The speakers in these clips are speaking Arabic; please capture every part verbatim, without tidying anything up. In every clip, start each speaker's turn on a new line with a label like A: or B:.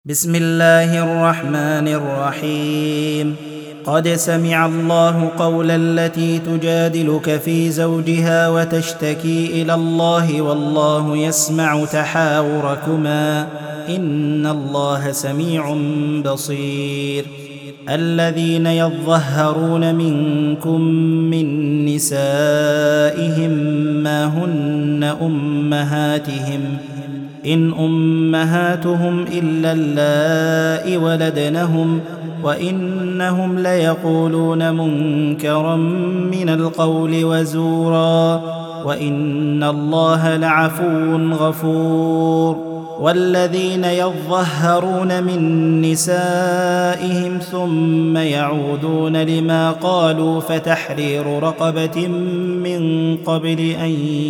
A: بسم الله الرحمن الرحيم. قد سمع الله قول التي تجادلك في زوجها وتشتكي إلى الله والله يسمع تحاوركما إن الله سميع بصير. الذين يظهرون منكم من نسائهم ما هن أمهاتهم إن أمهاتهم إلا اللائي ولدنهم وإنهم ليقولون منكرا من القول وزورا وإن الله لعفو غفور. والذين يظهرون من نسائهم ثم يعودون لما قالوا فتحرير رقبة من قبل أن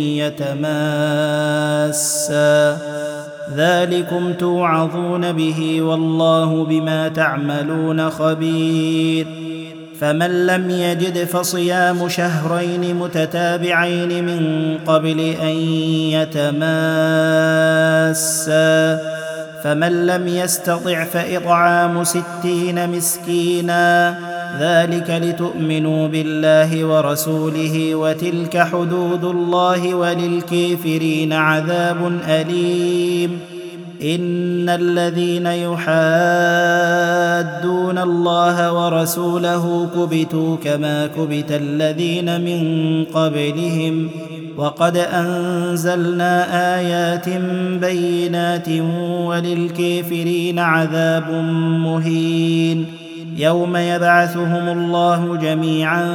A: يتماسا ذلكم توعظون به والله بما تعملون خبير. فمن لم يجد فصيام شهرين متتابعين من قبل أن يتماسا فمن لم يستطع فإطعام ستين مسكينا ذلك لتؤمنوا بالله ورسوله وتلك حدود الله وللكافرين عذاب أليم. إن الذين يحادون الله ورسوله كبتوا كما كبت الذين من قبلهم وقد أنزلنا آيات بينات وللكافرين عذاب مهين. يوم يبعثهم الله جميعا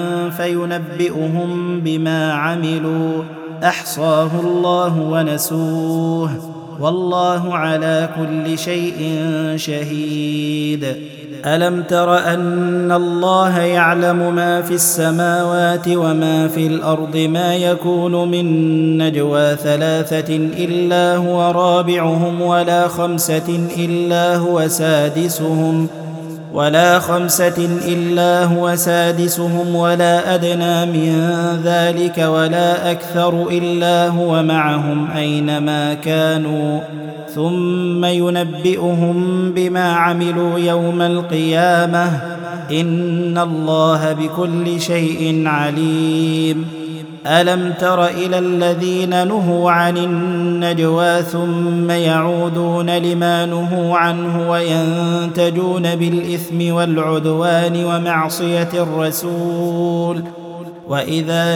A: فينبئهم بما عملوا أحصاه الله ونسوه والله على كل شيء شهيد. ألم تر أن الله يعلم ما في السماوات وما في الأرض ما يكون من نجوى ثلاثة إلا هو رابعهم ولا خمسة إلا هو سادسهم ولا خمسة إلا هو سادسهم ولا أدنى من ذلك ولا أكثر إلا هو معهم أينما كانوا ثم ينبئهم بما عملوا يوم القيامة إن الله بكل شيء عليم. ألم تر إلى الذين نهوا عن النجوى ثم يعودون لما نهوا عنه وينتجون بالإثم والعدوان ومعصية الرسول وإذا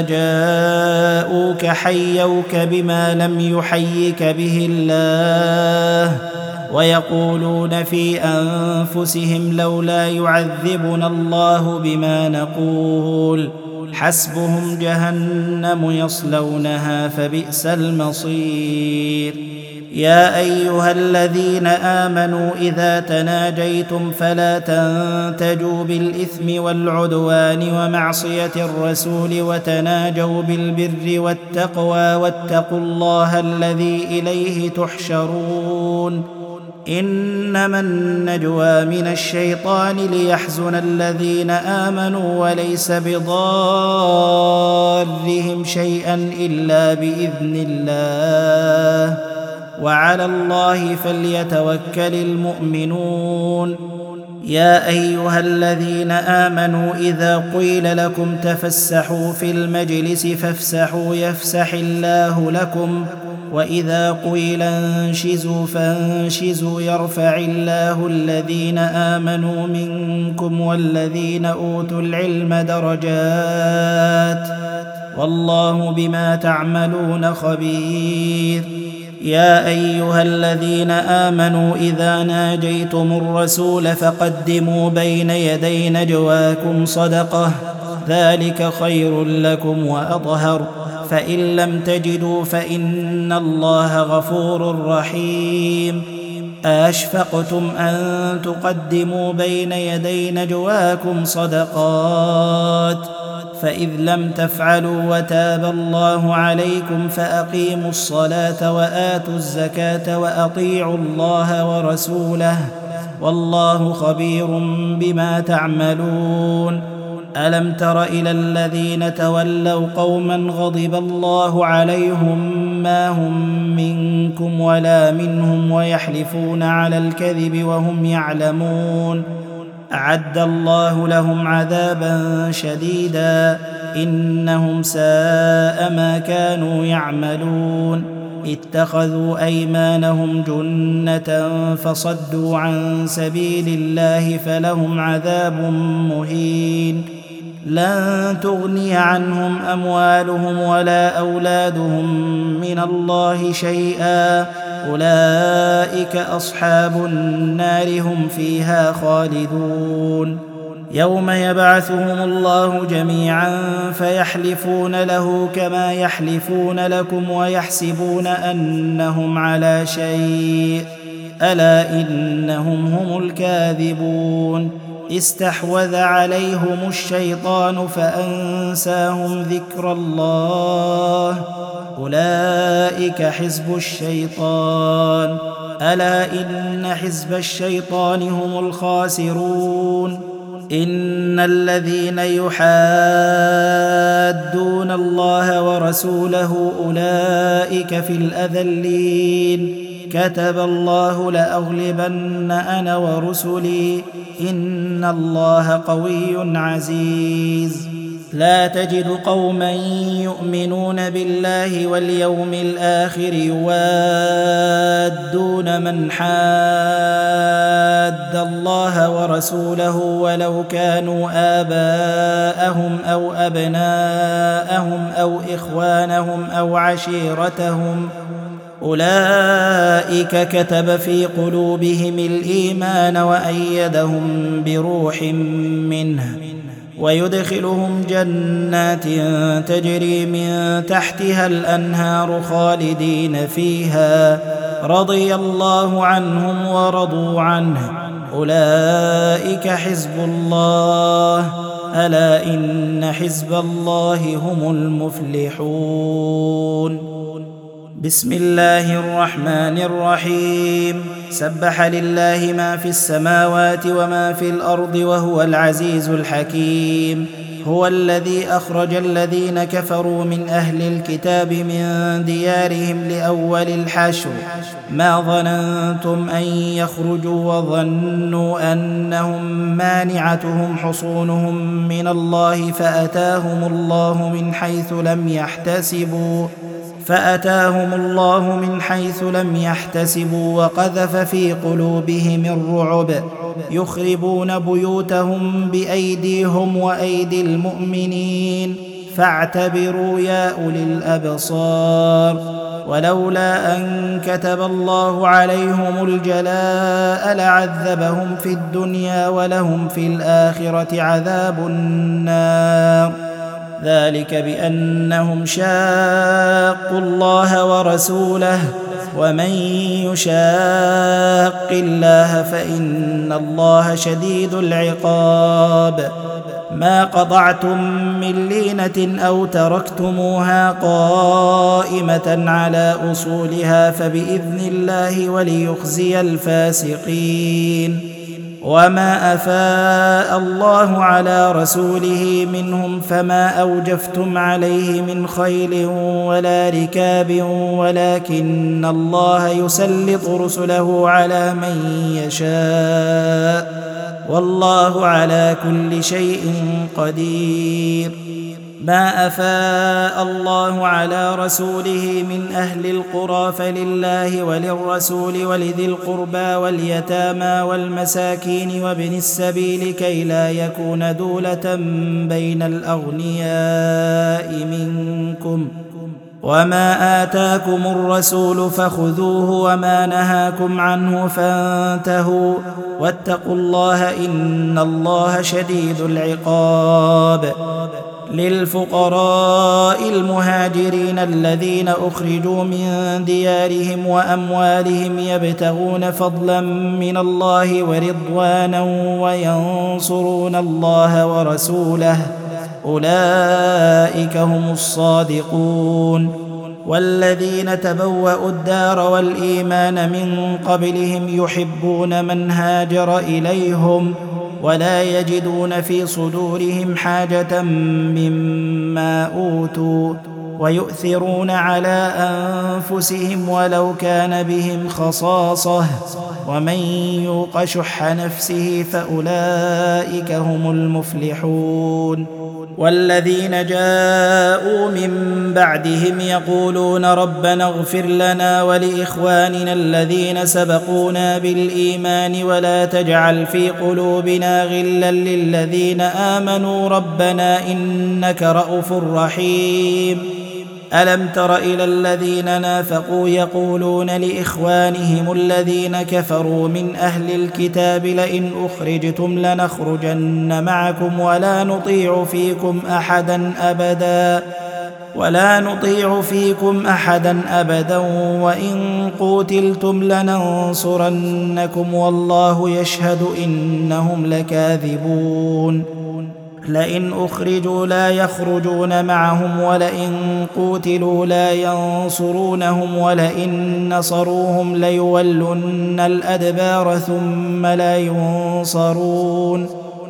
A: جاءوك حيوك بما لم يحيك به الله ويقولون في أنفسهم لولا يعذبنا الله بما نقول حسبهم جهنم يصلونها فبئس المصير. يا أيها الذين آمنوا إذا تناجيتم فلا تنتجوا بالإثم والعدوان ومعصية الرسول وتناجوا بالبر والتقوى واتقوا الله الذي إليه تحشرون. إنما النجوى من الشيطان ليحزن الذين آمنوا وليس بضارهم شيئا إلا بإذن الله وعلى الله فليتوكل المؤمنون. يا أيها الذين آمنوا إذا قيل لكم تفسحوا في المجلس فافسحوا يفسح الله لكم وإذا قيل انشزوا فانشزوا يرفع الله الذين آمنوا منكم والذين أوتوا العلم درجات والله بما تعملون خبير. يا أيها الذين آمنوا إذا ناجيتم الرسول فقدموا بين يدي نجواكم صدقة ذلك خير لكم وأطهر فإن لم تجدوا فإن الله غفور رحيم. أشفقتم أن تقدموا بين يدي نجواكم صدقات فإذ لم تفعلوا وتاب الله عليكم فأقيموا الصلاة وآتوا الزكاة وأطيعوا الله ورسوله والله خبير بما تعملون. ألم تر إلى الذين تولوا قوما غضب الله عليهم ما هم منكم ولا منهم ويحلفون على الكذب وهم يعلمون أعد الله لهم عذابا شديدا إنهم ساء ما كانوا يعملون اتخذوا أيمانهم جنة فصدوا عن سبيل الله فلهم عذاب مهين لن تغني عنهم أموالهم ولا أولادهم من الله شيئا أولئك أصحاب النار هم فيها خالدون يوم يبعثهم الله جميعا فيحلفون له كما يحلفون لكم ويحسبون أنهم على شيء ألا إنهم هم الكاذبون استحوذ عليهم الشيطان فأنساهم ذكر الله أولئك حزب الشيطان ألا إن حزب الشيطان هم الخاسرون إن الذين يحادون الله ورسوله أولئك في الأذلين كتب الله لأغلبن أنا ورسلي إن الله قوي عزيز لا تجد قوما يؤمنون بالله واليوم الآخر يوادون من حاد الله ورسوله ولو كانوا آباءهم أو أبناءهم أو إخوانهم أو عشيرتهم أولئك كتب في قلوبهم الإيمان وأيدهم بروح منه ويدخلهم جنات تجري من تحتها الأنهار خالدين فيها رضي الله عنهم ورضوا عنه أولئك حزب الله ألا إن حزب الله هم المفلحون بسم الله الرحمن الرحيم سبح لله ما في السماوات وما في الأرض وهو العزيز الحكيم هو الذي أخرج الذين كفروا من أهل الكتاب من ديارهم لأول الحشر ما ظننتم أن يخرجوا وظنوا أنهم مانعتهم حصونهم من الله فأتاهم الله من حيث لم يحتسبوا فأتاهم الله من حيث لم يحتسبوا وقذف في قلوبهم الرعب يخربون بيوتهم بأيديهم وأيدي المؤمنين فاعتبروا يا أولي الأبصار ولولا أن كتب الله عليهم الجلاء لعذبهم في الدنيا ولهم في الآخرة عذاب النار ذلك بأنهم شاقوا الله ورسوله ومن يشاق الله فإن الله شديد العقاب ما قطعتم من لينة أو تركتموها قائمة على أصولها فبإذن الله وليخزي الفاسقين وما أفاء الله على رسوله منهم فما أوجفتم عليه من خيل ولا ركاب ولكن الله يسلط رسله على من يشاء والله على كل شيء قدير ما أفاء الله على رسوله من أهل القرى فلله وللرسول ولذي القربى واليتامى والمساكين وابن السبيل كي لا يكون دولة بين الأغنياء منكم وما آتاكم الرسول فخذوه وما نهاكم عنه فانتهوا واتقوا الله إن الله شديد العقاب للفقراء المهاجرين الذين أخرجوا من ديارهم وأموالهم يبتغون فضلا من الله ورضوانا وينصرون الله ورسوله أولئك هم الصادقون والذين تبوأوا الدار والإيمان من قبلهم يحبون من هاجر إليهم ولا يجدون في صدورهم حاجة مما أوتوا ويؤثرون على أنفسهم ولو كان بهم خصاصة ومن يوق شح نفسه فأولئك هم المفلحون. والذين جاءوا من بعدهم يقولون ربنا اغفر لنا ولإخواننا الذين سبقونا بالإيمان ولا تجعل في قلوبنا غلا للذين آمنوا ربنا إنك رءوف رحيم. ألم تر إلى الذين نافقوا يقولون لإخوانهم الذين كفروا من أهل الكتاب لئن أخرجتم لنخرجن معكم ولا نطيع فيكم أحدا أبدا ولا نطيع فيكم أحدا أبدا وإن قوتلتم لننصرنكم والله يشهد إنهم لكاذبون. لئن أخرجوا لا يخرجون معهم ولئن قوتلوا لا ينصرونهم ولئن نصروهم ليولن الأدبار ثم لا ينصرون.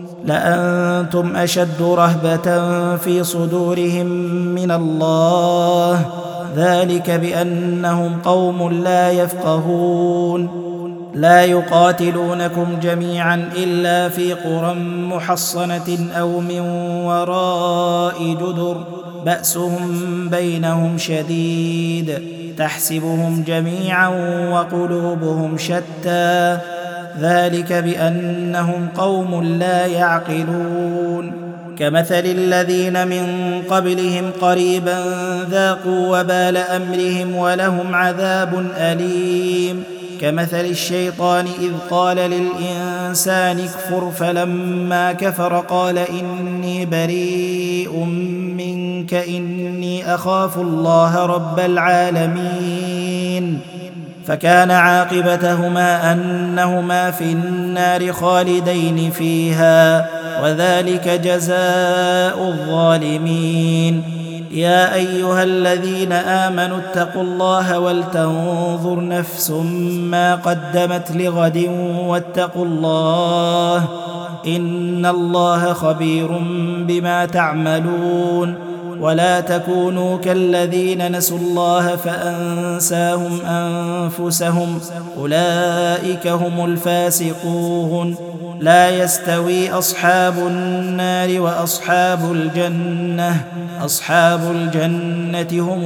A: لأنتم أشد رهبة في صدورهم من الله ذلك بأنهم قوم لا يفقهون. لا يقاتلونكم جميعا إلا في قرى محصنة أو من وراء جدر بأسهم بينهم شديد تحسبهم جميعا وقلوبهم شتى ذلك بأنهم قوم لا يعقلون. كمثل الذين من قبلهم قريبا ذاقوا وبال أمرهم ولهم عذاب أليم. كمثل الشيطان إذ قال للإنسان اكفر فلما كفر قال إني بريء منك إني أخاف الله رب العالمين. فكان عاقبتهما أنهما في النار خالدين فيها وذلك جزاء الظالمين. يا أيها الذين آمنوا اتقوا الله ولتنظر نفس ما قدمت لغد واتقوا الله إن الله خبير بما تعملون. ولا تكونوا كالذين نسوا الله فأنساهم أنفسهم أولئك هم الفاسقون. لا يستوي أصحاب النار وأصحاب الجنة أصحاب الجنة هم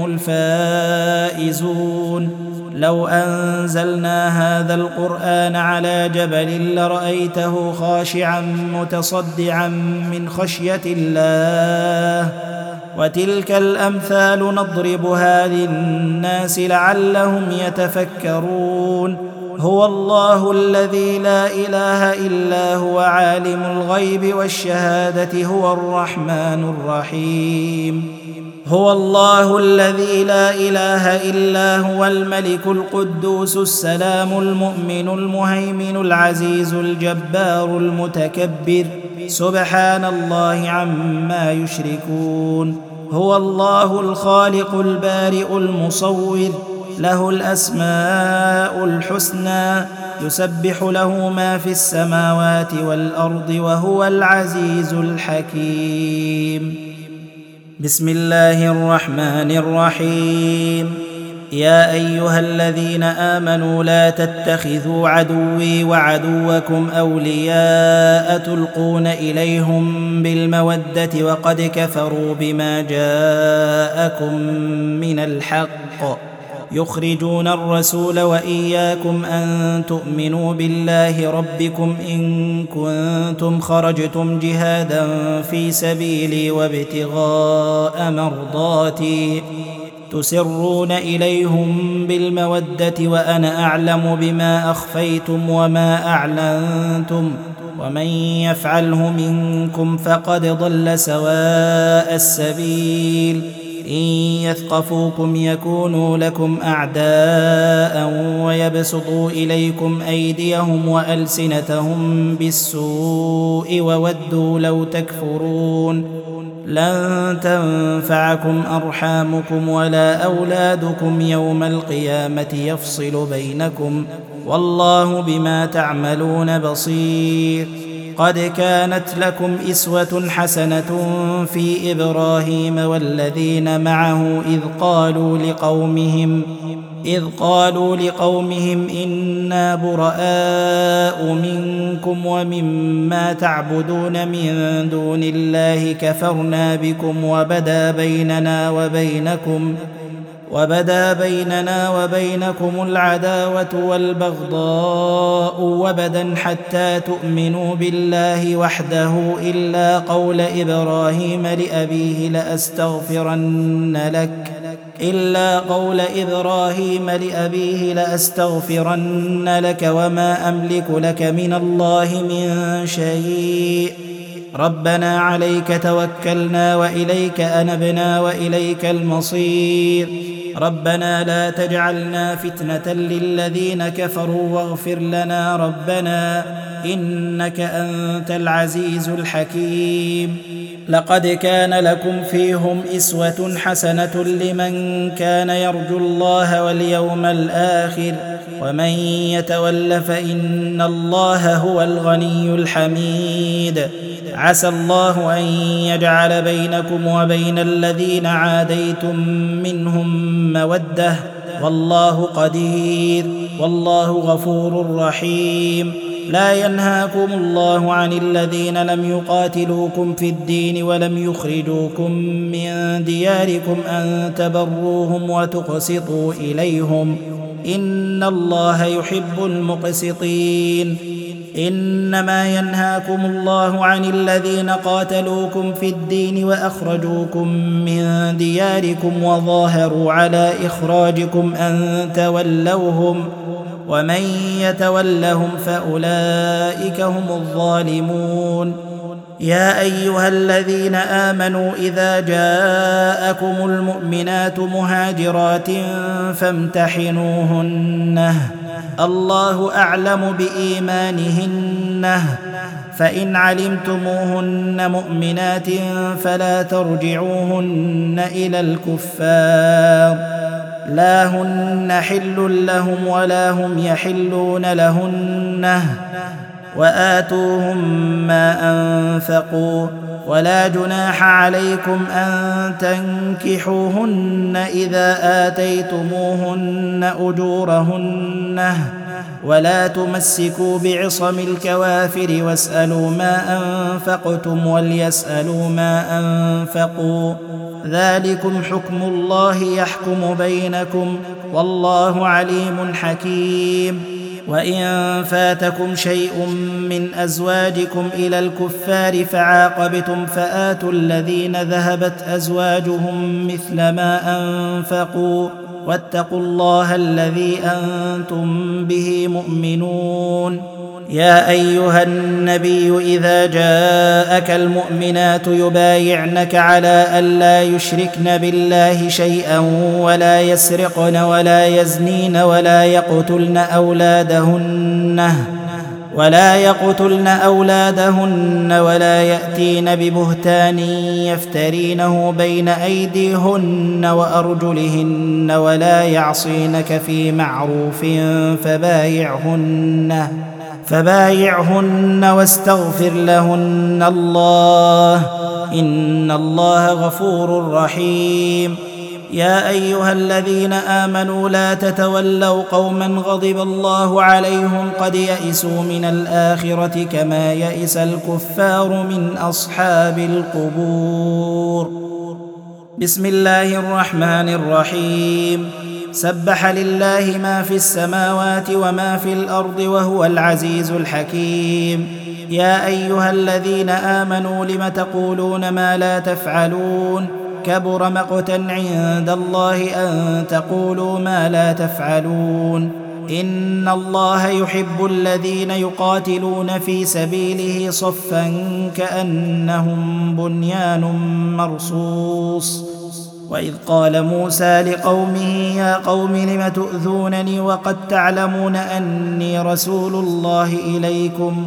A: الفائزون. لو أنزلنا هذا القرآن على جبل لرأيته خاشعا متصدعا من خشية الله وتلك الأمثال نضربها للناس لعلهم يتفكرون. هو الله الذي لا إله إلا هو عالم الغيب والشهادة هو الرحمن الرحيم. هو الله الذي لا إله إلا هو الملك القدوس السلام المؤمن المهيمن العزيز الجبار المتكبر سبحان الله عما يشركون. هو الله الخالق البارئ المصور له الأسماء الحسنى يسبح له ما في السماوات والأرض وهو العزيز الحكيم. بسم الله الرحمن الرحيم. يا أيها الذين آمنوا لا تتخذوا عدوي وعدوكم أولياء تلقون إليهم بالمودة وقد كفروا بما جاءكم من الحق يخرجون الرسول وإياكم أن تؤمنوا بالله ربكم إن كنتم خرجتم جهادا في سبيلي وابتغاء مرضاتي تسرون إليهم بالمودة وأنا أعلم بما أخفيتم وما أعلنتم ومن يفعله منكم فقد ضل سواء السبيل. إن يثقفوكم يكونوا لكم أعداء ويبسطوا إليكم أيديهم وألسنتهم بالسوء وودوا لو تكفرون. لن تنفعكم أرحامكم ولا أولادكم يوم القيامة يفصل بينكم والله بما تعملون بصير. قد كانت لكم إسوة حسنة في إبراهيم والذين معه إذ قالوا لقومهم إذ قالوا لقومهم إنا براء منكم ومما تعبدون من دون الله كفرنا بكم وبدا بيننا وبينكم وبدا بيننا وبينكم العداوة والبغضاء وبدا حتى تؤمنوا بالله وحده إلا قول إبراهيم لأبيه لأستغفرن لك إلا قول إبراهيم لأبيه لأستغفرن لك وما أملك لك من الله من شيء ربنا عليك توكلنا وإليك أنبنا وإليك المصير ربنا لا تجعلنا فتنة للذين كفروا واغفر لنا ربنا إنك أنت العزيز الحكيم لقد كان لكم فيهم إسوة حسنة لمن كان يرجو الله واليوم الآخر ومن يتول فإن الله هو الغني الحميد عسى الله أن يجعل بينكم وبين الذين عاديتم منهم مودة والله قدير والله غفور رحيم لا ينهاكم الله عن الذين لم يقاتلوكم في الدين ولم يخرجوكم من دياركم أن تبروهم وتقسطوا إليهم إن الله يحب المقسطين إنما ينهاكم الله عن الذين قاتلوكم في الدين وأخرجوكم من دياركم وظاهروا على إخراجكم أن تولوهم ومن يتولهم فأولئك هم الظالمون يا أيها الذين آمنوا إذا جاءكم المؤمنات مهاجرات فامتحنوهن الله أعلم بإيمانهن فإن علمتموهن مؤمنات فلا ترجعوهن إلى الكفار لا هن حل لهم ولا هم يحلون لهن وآتوهم ما أنفقوا ولا جناح عليكم أن تنكحوهن إذا آتيتموهن أجورهن ولا تمسكوا بعصم الكوافر واسألوا ما أنفقتم وليسألوا ما أنفقوا ذلكم حكم الله يحكم بينكم والله عليم حكيم وإن فاتكم شيء من أزواجكم إلى الكفار فعاقبتم فآتوا الذين ذهبت أزواجهم مثل ما أنفقوا واتقوا الله الذي أنتم به مؤمنون يا أيها النبي إذا جاءك المؤمنات يبايعنك على ألا يشركن بالله شيئا ولا يسرقن ولا يزنين ولا يقتلن أولادهن ولا يقتلن أولادهن ولا يأتين ببهتان يفترينه بين أيديهن وأرجلهن ولا يعصينك في معروف فبايعهن فبايعهن واستغفر لهن الله إن الله غفور رحيم يا أيها الذين آمنوا لا تتولوا قوما غضب الله عليهم قد يئسوا من الآخرة كما يئس الكفار من أصحاب القبور بسم الله الرحمن الرحيم سبح لله ما في السماوات وما في الأرض وهو العزيز الحكيم يا أيها الذين آمنوا لم تقولون ما لا تفعلون كبر مقتا عند الله أن تقولوا ما لا تفعلون إن الله يحب الذين يقاتلون في سبيله صفا كأنهم بنيان مرصوص وإذ قال موسى لقومه يا قوم لم تؤذونني وقد تعلمون أني رسول الله إليكم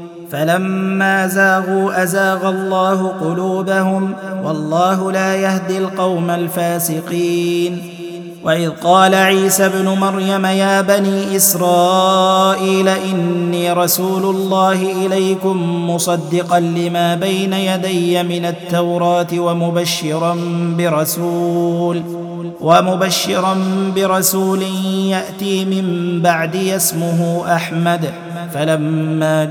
A: فلما زاغوا أزاغ الله قلوبهم والله لا يهدي القوم الفاسقين وإذ قال عيسى ابن مريم يا بني إسرائيل إني رسول الله إليكم مصدقا لما بين يدي من التوراة ومبشرا برسول ومبشرا برسول يأتي من بعدي اسمه أحمد. فلما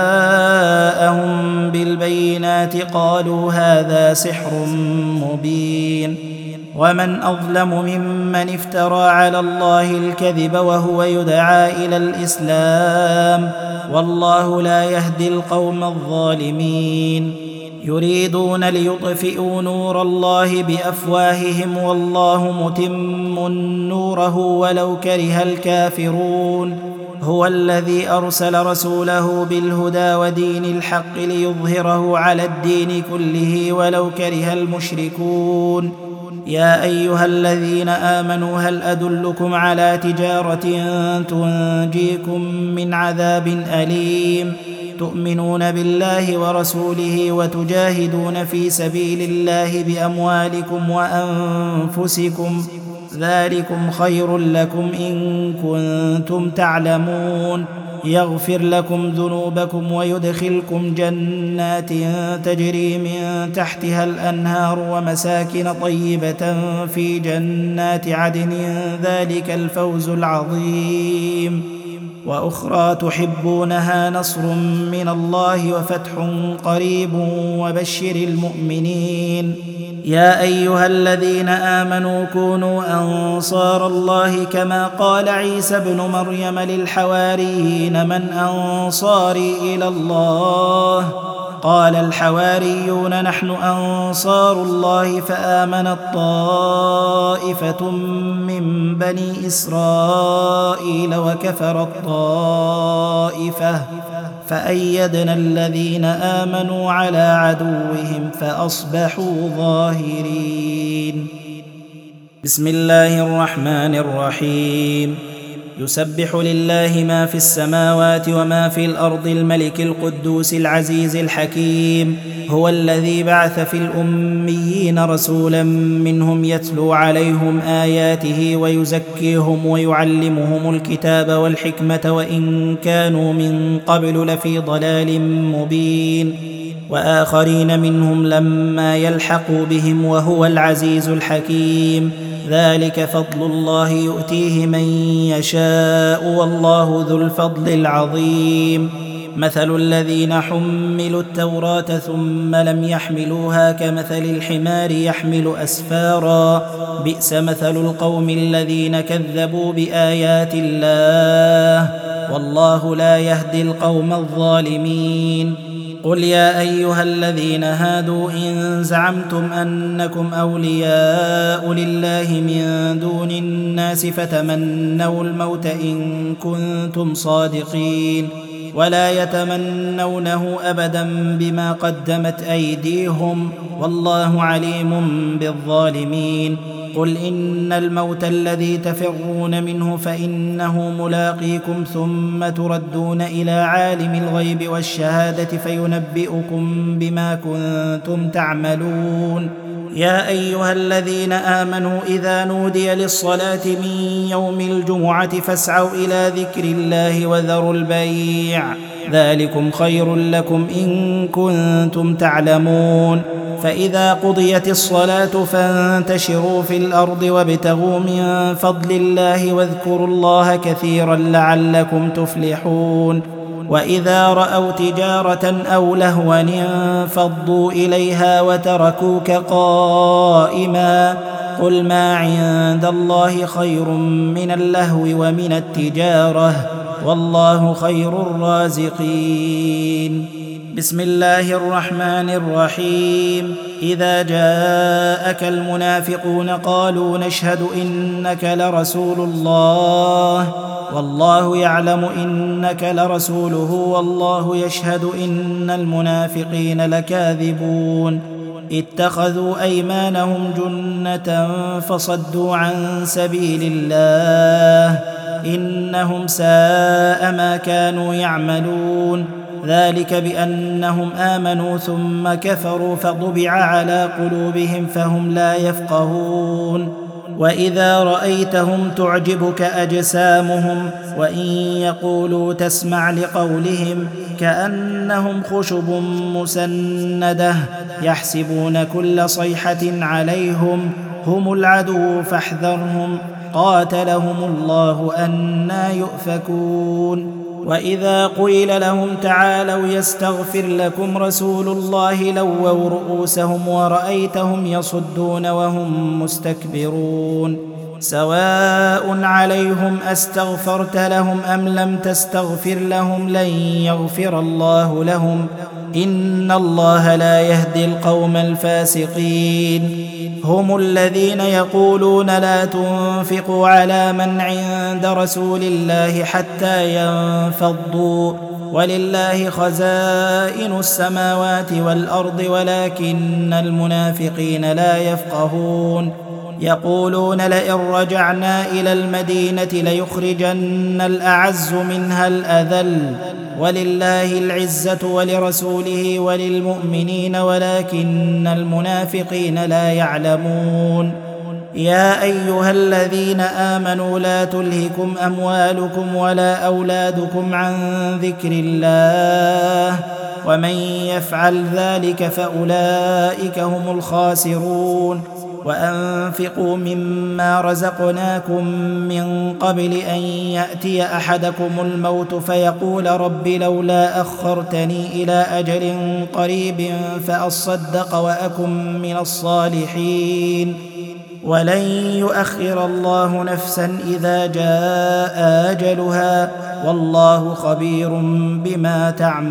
A: جاءهم بالبينات قالوا هذا سحر مبين. ومن أظلم ممن افترى على الله الكذب وهو يدعى إلى الإسلام والله لا يهدي القوم الظالمين. يريدون ليطفئوا نور الله بأفواههم والله متم نوره ولو كره الكافرون. هو الذي أرسل رسوله بالهدى ودين الحق ليظهره على الدين كله ولو كره المشركون. يا أيها الذين آمنوا هل أدلكم على تجارة تنجيكم من عذاب أليم تؤمنون بالله ورسوله وتجاهدون في سبيل الله بأموالكم وأنفسكم ذلكم خير لكم إن كنتم تعلمون. يغفر لكم ذنوبكم ويدخلكم جنات تجري من تحتها الأنهار ومساكن طيبة في جنات عدن ذلك الفوز العظيم. وأخرى تحبونها نصر من الله وفتح قريب وبشر المؤمنين. يا أيها الذين آمنوا كونوا أنصار الله كما قال عيسى ابن مريم للحواريين من أنصاري إلى الله قال الحواريون نحن أنصار الله فآمنت طائفة من بني إسرائيل وكفرت طائفة فأيدنا الذين آمنوا على عدوهم فأصبحوا ظاهرين. بسم الله الرحمن الرحيم. يسبح لله ما في السماوات وما في الأرض الملك القدوس العزيز الحكيم. هو الذي بعث في الأميين رسولا منهم يتلو عليهم آياته ويزكيهم ويعلمهم الكتاب والحكمة وإن كانوا من قبل لفي ضلال مبين. وآخرين منهم لما يلحقوا بهم وهو العزيز الحكيم. ذلك فضل الله يؤتيه من يشاء والله ذو الفضل العظيم. مثل الذين حملوا التوراة ثم لم يحملوها كمثل الحمار يحمل أسفارا بئس مثل القوم الذين كذبوا بآيات الله والله لا يهدي القوم الظالمين. قل يا أيها الذين هادوا إن زعمتم أنكم أولياء لله من دون الناس فتمنوا الموت إن كنتم صادقين ولا يتمنونه أبدا بما قدمت أيديهم والله عليم بالظالمين. قل إن الموت الذي تفرون منه فإنه ملاقيكم ثم تردون إلى عالم الغيب والشهادة فينبئكم بما كنتم تعملون. يا أيها الذين آمنوا إذا نودي للصلاة من يوم الجمعة فاسعوا إلى ذكر الله وذروا البيع ذلكم خير لكم إن كنتم تعلمون. فإذا قضيت الصلاة فانتشروا في الأرض وابتغوا من فضل الله واذكروا الله كثيرا لعلكم تفلحون. وإذا رأوا تجارة أو لهوا انفضوا إليها وتركوك قائما قل ما عند الله خير من اللهو ومن التجارة والله خير الرازقين. بسم الله الرحمن الرحيم. إذا جاءك المنافقون قالوا نشهد إنك لرسول الله والله يعلم إنك لرسوله والله يشهد إن المنافقين لكاذبون. اتخذوا أيمانهم جنة فصدوا عن سبيل الله إنهم ساء ما كانوا يعملون. ذلك بأنهم آمنوا ثم كفروا فطبع على قلوبهم فهم لا يفقهون. وإذا رأيتهم تعجبك أجسامهم وإن يقولوا تسمع لقولهم كأنهم خشب مسندة يحسبون كل صيحة عليهم هم العدو فاحذرهم قاتلهم الله أنى يؤفكون وإذا قيل لهم تعالوا يستغفر لكم رسول الله لووا رؤوسهم ورأيتهم يصدون وهم مستكبرون سواء عليهم أستغفرت لهم أم لم تستغفر لهم لن يغفر الله لهم إن الله لا يهدي القوم الفاسقين هم الذين يقولون لا تنفقوا على من عند رسول الله حتى ينفضوا ولله خزائن السماوات والأرض ولكن المنافقين لا يفقهون يقولون لئن رجعنا إلى المدينة ليخرجن الأعز منها الأذل ولله العزة ولرسوله وللمؤمنين ولكن المنافقين لا يعلمون يا أيها الذين آمنوا لا تلهكم أموالكم ولا أولادكم عن ذكر الله ومن يفعل ذلك فأولئك هم الخاسرون وأنفقوا مما رزقناكم من قبل أن يأتي أحدكم الموت فيقول رب لولا أخرتني إلى أجل قريب فأصدق وأكن من الصالحين ولن يؤخر الله نفسا إذا جاء أجلها والله خبير بما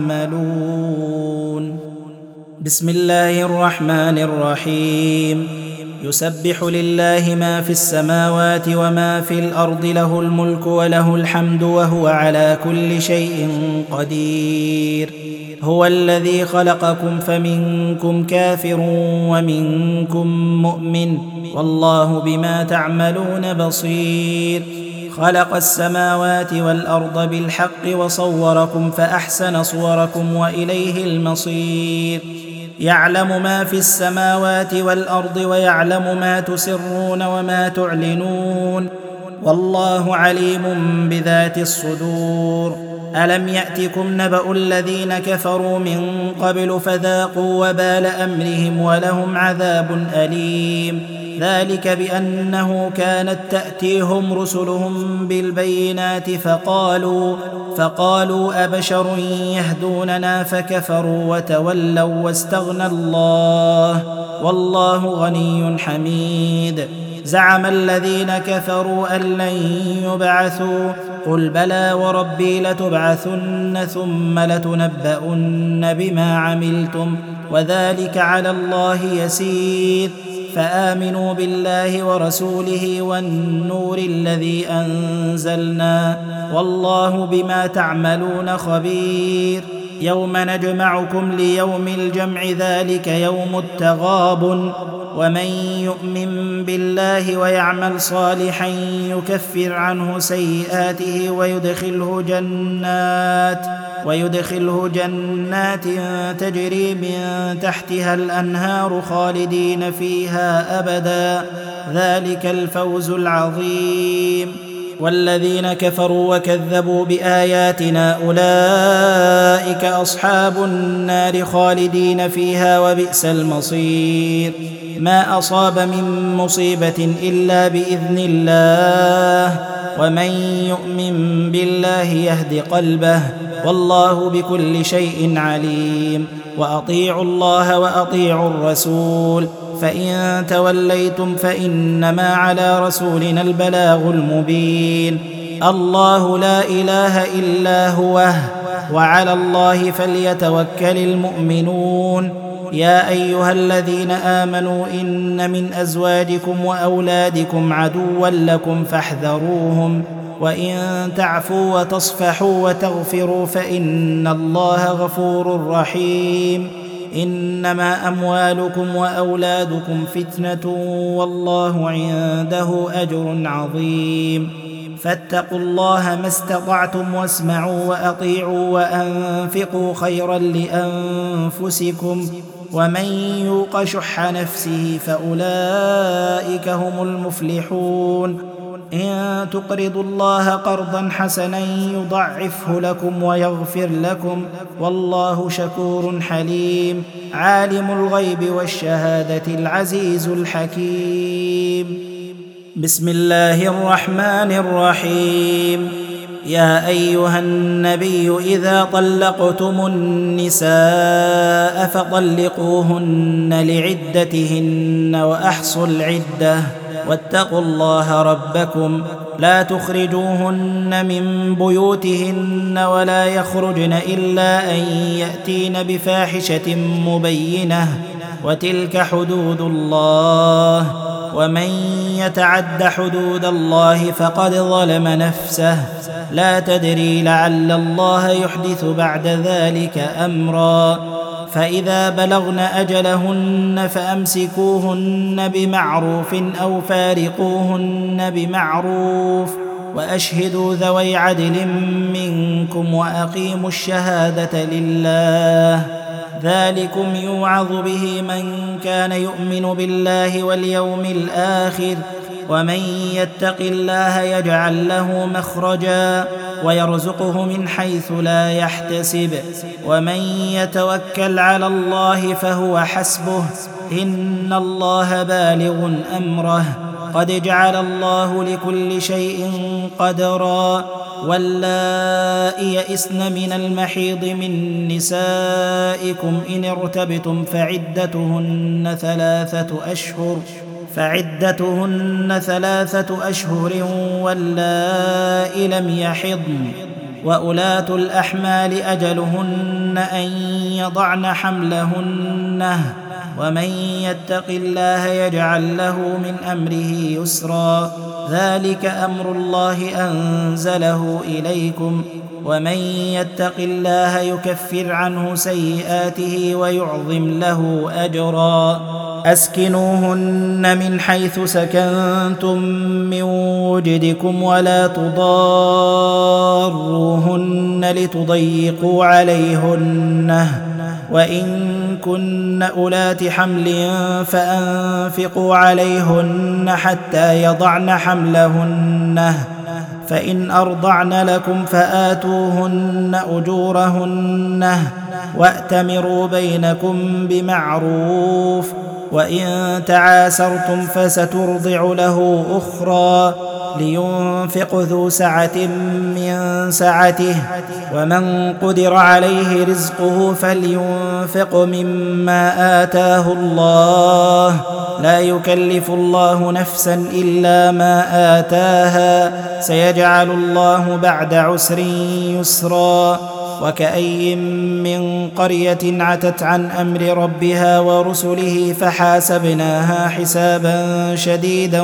A: تعملون بسم الله الرحمن الرحيم يسبح لله ما في السماوات وما في الأرض له الملك وله الحمد وهو على كل شيء قدير هو الذي خلقكم فمنكم كافر ومنكم مؤمن والله بما تعملون بصير خلق السماوات والأرض بالحق وصوركم فأحسن صوركم وإليه المصير يعلم ما في السماوات والأرض ويعلم ما تسرون وما تعلنون والله عليم بذات الصدور ألم يأتكم نبأ الذين كفروا من قبل فذاقوا وبال أمرهم ولهم عذاب أليم ذلك بأنه كانت تأتيهم رسلهم بالبينات فقالوا فقالوا أبشر يهدوننا فكفروا وتولوا واستغنى الله والله غني حميد زعم الذين كفروا أن لن يبعثوا قل بلى وربي لتبعثن ثم لتنبؤن بما عملتم وذلك على الله يسير فآمنوا بالله ورسوله والنور الذي أنزلنا والله بما تعملون خبير يوم نجمعكم ليوم الجمع ذلك يوم التغابن ومن يؤمن بالله ويعمل صالحا يكفر عنه سيئاته ويدخله جنات ويدخله جنات تجري من تحتها الأنهار خالدين فيها أبدا ذلك الفوز العظيم والذين كفروا وكذبوا بآياتنا أولئك أصحاب النار خالدين فيها وبئس المصير ما أصاب من مصيبة إلا بإذن الله ومن يؤمن بالله يهد قلبه والله بكل شيء عليم وأطيعوا الله وأطيعوا الرسول فإن توليتم فإنما على رسولنا البلاغ المبين الله لا إله إلا هو وعلى الله فليتوكل المؤمنون يا أيها الذين آمنوا إن من أزواجكم وأولادكم عدوا لكم فاحذروهم وإن تعفوا وتصفحوا وتغفروا فإن الله غفور رحيم إنما أموالكم وأولادكم فتنة والله عنده أجر عظيم فاتقوا الله ما استطعتم واسمعوا وأطيعوا وأنفقوا خيرا لأنفسكم ومن يوق شح نفسه فأولئك هم المفلحون إن تقرضوا الله قرضا حسنا يضعفه لكم ويغفر لكم والله شكور حليم عالم الغيب والشهادة العزيز الحكيم. بسم الله الرحمن الرحيم. يا أيها النبي إذا طلقتم النساء فطلقوهن لعدتهن وأحصوا العدة واتقوا الله ربكم لا تخرجوهن من بيوتهن ولا يخرجن إلا أن يأتين بفاحشة مبينة وتلك حدود الله ومن يتعد حدود الله فقد ظلم نفسه لا تدري لعل الله يحدث بعد ذلك أمرا فإذا بلغن أجلهن فأمسكوهن بمعروف أو فارقوهن بمعروف وأشهدوا ذوي عدل منكم وأقيموا الشهادة لله ذلكم يوعظ به من كان يؤمن بالله واليوم الآخر ومن يتق الله يجعل له مخرجا ويرزقه من حيث لا يحتسب ومن يتوكل على الله فهو حسبه إن الله بالغ أمره قد جعل الله لكل شيء قدرا واللائي يئسن من المحيض من نسائكم إن ارتبتم فعدتهن ثلاثة أشهر فعدتهن ثلاثة أشهر واللائي لم يحضن وأولاة الأحمال أجلهن أن يضعن حملهن ومن يتق الله يجعل له من أمره يسرا ذلك أمر الله أنزله إليكم ومن يتق الله يكفر عنه سيئاته ويعظم له أجرا أسكنوهن من حيث سكنتم من وجدكم ولا تضاروهن لتضيقوا عليهن وإن كن أولات حمل فأنفقوا عليهن حتى يضعن حملهن فإن أرضعن لكم فآتوهن أجورهن وأتمروا بينكم بمعروف وإن تعاسرتم فسترضع له أخرى لينفق ذو سعة من سعته ومن قدر عليه رزقه فلينفق مما آتاه الله لا يكلف الله نفسا إلا ما آتاها سيجعل الله بعد عسر يسرا وكأي من قرية عتت عن أمر ربها ورسله فحاسبناها حسابا شديدا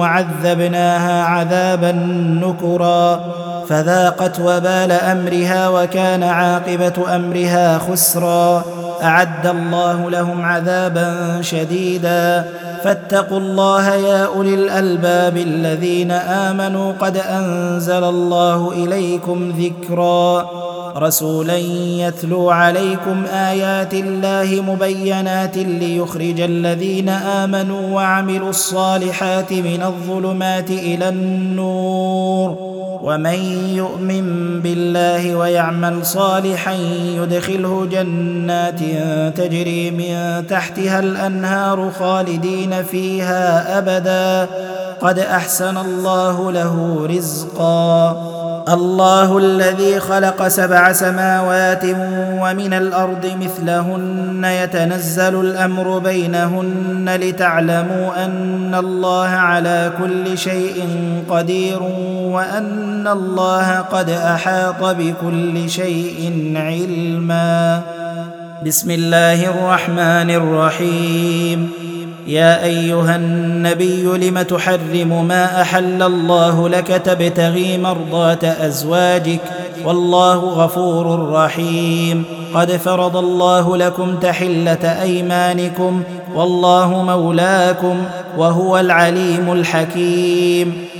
A: وعذبناها عذابا نكرا فذاقت وبال أمرها وكان عاقبة أمرها خسرا أعد الله لهم عذابا شديدا فاتقوا الله يا أولي الألباب الذين آمنوا قد أنزل الله إليكم ذكرا رسولا يتلو عليكم آيات الله مبينات ليخرج الذين آمنوا وعملوا الصالحات من الظلمات إلى النور ومن يؤمن بالله ويعمل صالحا يدخله جنات تجري من تحتها الأنهار خالدين فيها أبدا قد أحسن الله له رزقا الله الذي خلق سبع سماوات ومن الأرض مثلهن يتنزل الأمر بينهن لتعلموا أن الله على كل شيء قدير وأن الله قد أحاط بكل شيء علما. بسم الله الرحمن الرحيم. يا أيها النبي لم تحرم ما أحل الله لك تبتغي مرضات أزواجك والله غفور رحيم. قد فرض الله لكم تحلة أيمانكم والله مولاكم وهو العليم الحكيم.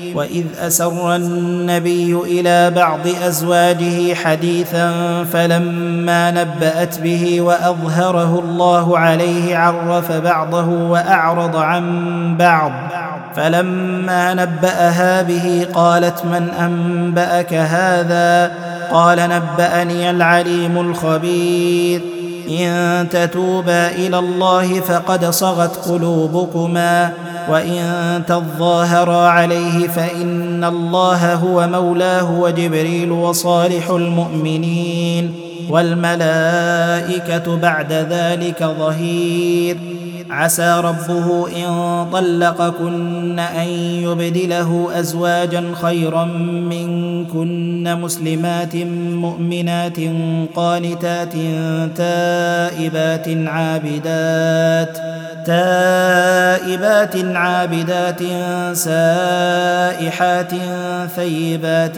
A: وإذ أسر النبي إلى بعض أزواجه حديثا فلما نبأت به وأظهره الله عليه عرف بعضه وأعرض عن بعض فلما نبأها به قالت من أنبأك هذا قال نبأني العليم الخبير إن تتوبا إلى الله فقد صغت قلوبكما وإن تظاهرا عليه فإن الله هو مولاه وجبريل وصالح المؤمنين والملائكة بعد ذلك ظهير عسى ربه إن طلقكن أن يبدله أزواجا خيرا منكن مسلمات مؤمنات قانتات تائبات عابدات تائبات عابدات سائحات ثيبات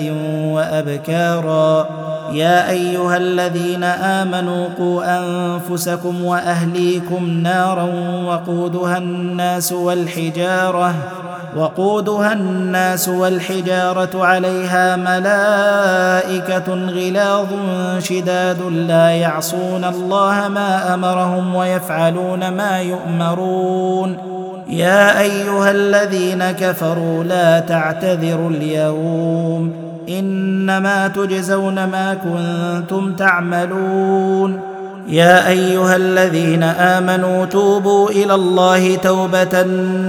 A: وأبكارا يا أيها الذين آمنوا قوا أنفسكم وأهليكم نارا وقودها الناس والحجارة وقودها الناس والحجارة عليها ملائكة غلاظ شداد لا يعصون الله ما أمرهم ويفعلون ما يؤمرون يا أيها الذين كفروا لا تعتذروا اليوم إنما تجزون ما كنتم تعملون يا أيها الذين آمنوا توبوا إلى الله توبة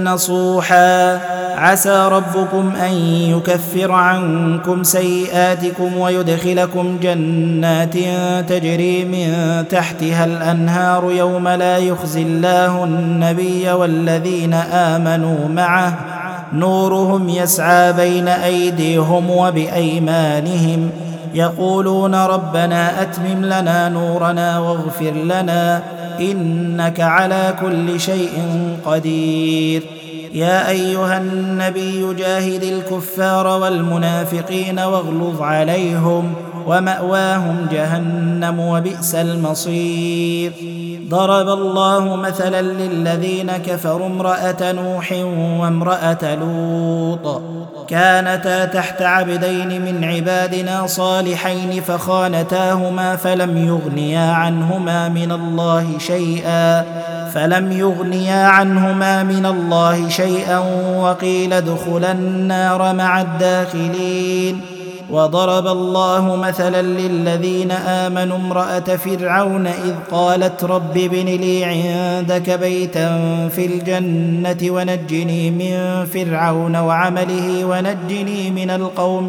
A: نصوحا عسى ربكم أن يكفر عنكم سيئاتكم ويدخلكم جنات تجري من تحتها الأنهار يوم لا يخزي الله النبي والذين آمنوا معه نورهم يسعى بين أيديهم وبأيمانهم يقولون ربنا أتمم لنا نورنا واغفر لنا إنك على كل شيء قدير يا أيها النبي جاهد الكفار والمنافقين واغلظ عليهم ومأواهم جهنم وبئس المصير ضرب الله مثلا للذين كفروا امرأة نوح وامرأة لوط كانتا تحت عبدين من عبادنا صالحين فخانتاهما فلم يغنيا عنهما من الله شيئا فلم يغنيا عنهما من الله شيئا وقيل ادخلا النار مع الداخلين وضرب الله مثلا للذين آمنوا امرأة فرعون إذ قالت رب ابن لي عندك بيتا في الجنة ونجني من فرعون وعمله ونجني من القوم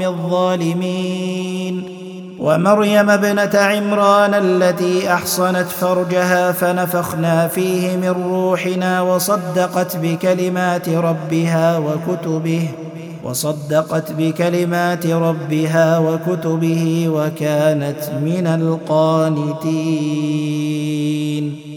A: الظالمين ومريم ابنة عمران التي أحصنت فرجها فنفخنا فيه من روحنا وصدقت بكلمات ربها وكتبه وصدقت بكلمات ربها وكتبه وكانت من القانتين.